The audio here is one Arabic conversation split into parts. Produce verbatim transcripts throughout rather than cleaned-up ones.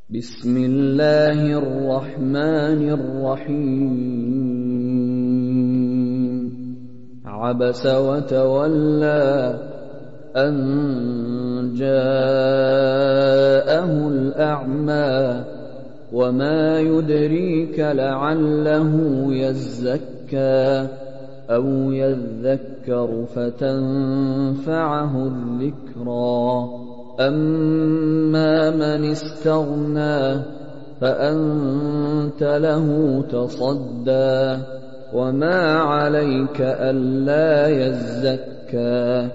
بسم الله الرحمن الرحيم عبس وتولى أن جاءه الأعمى وما يدريك لعله يزكى أو يذكر فتنفعه الذكرى أما من استغنى فأنت له تصدى وما عليك ألا يزكى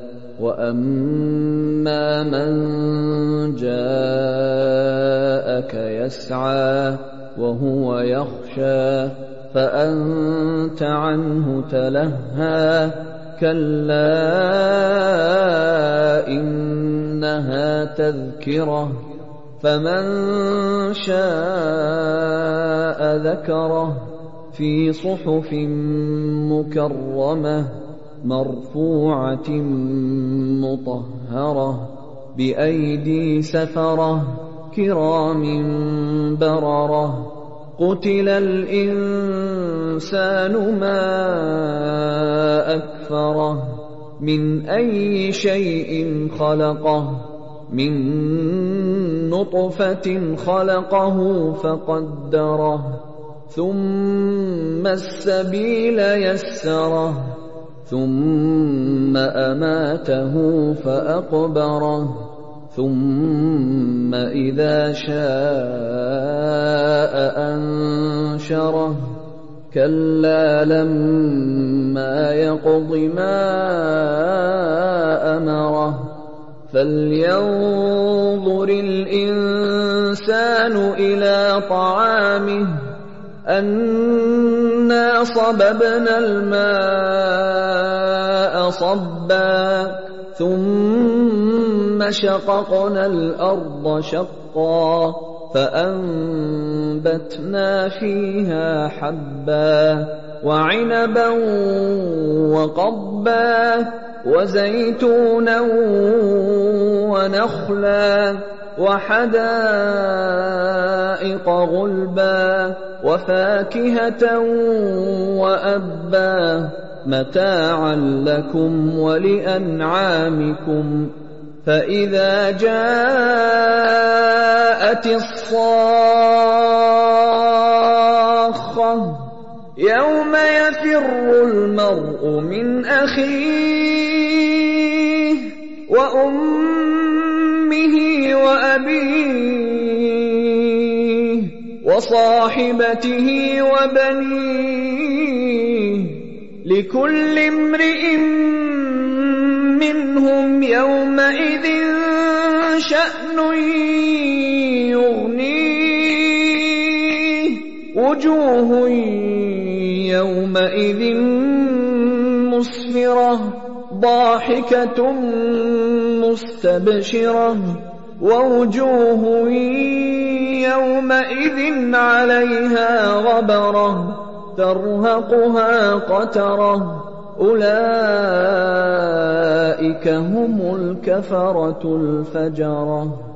وأما من جاءك يسعى وهو يخشى فأنت عنه تلهى كلا إنها تذكرة فمن شاء ذكره في صحف مكرمة مرفوعة مطهرة بأيدي سفرة كرام بررة قتل الإنسان ما أكفره من أي شيء خلقه من نطفة خلقه فقدره ثم السبيل يسره ثم أماته فأقبره ثم إذا شاء أنشره كلا لما يقض ما أمره فلينظر الإنسان إلى طعامه أنا صببنا الماء صبا ثم شققنا الأرض شقا فأنبتنا فيها حبا وعنبا وقضبا وزيتونا ونخلا وحدائق غلبا وفاكهة وأبا متاعا لكم ولأنعامكم فإذا جاءت الصاخة يوم يفر المرء من أخيه وأمه وأبيه وصاحبته وبنيه لكل امرئ منهم يومئذ شأن يغنيه وجوه يومئذ مسفرة ضاحكة مستبشرة ووجوه يومئذ عليها غبرة ترهقها قترة أولئك هم الكفرة الفجرة.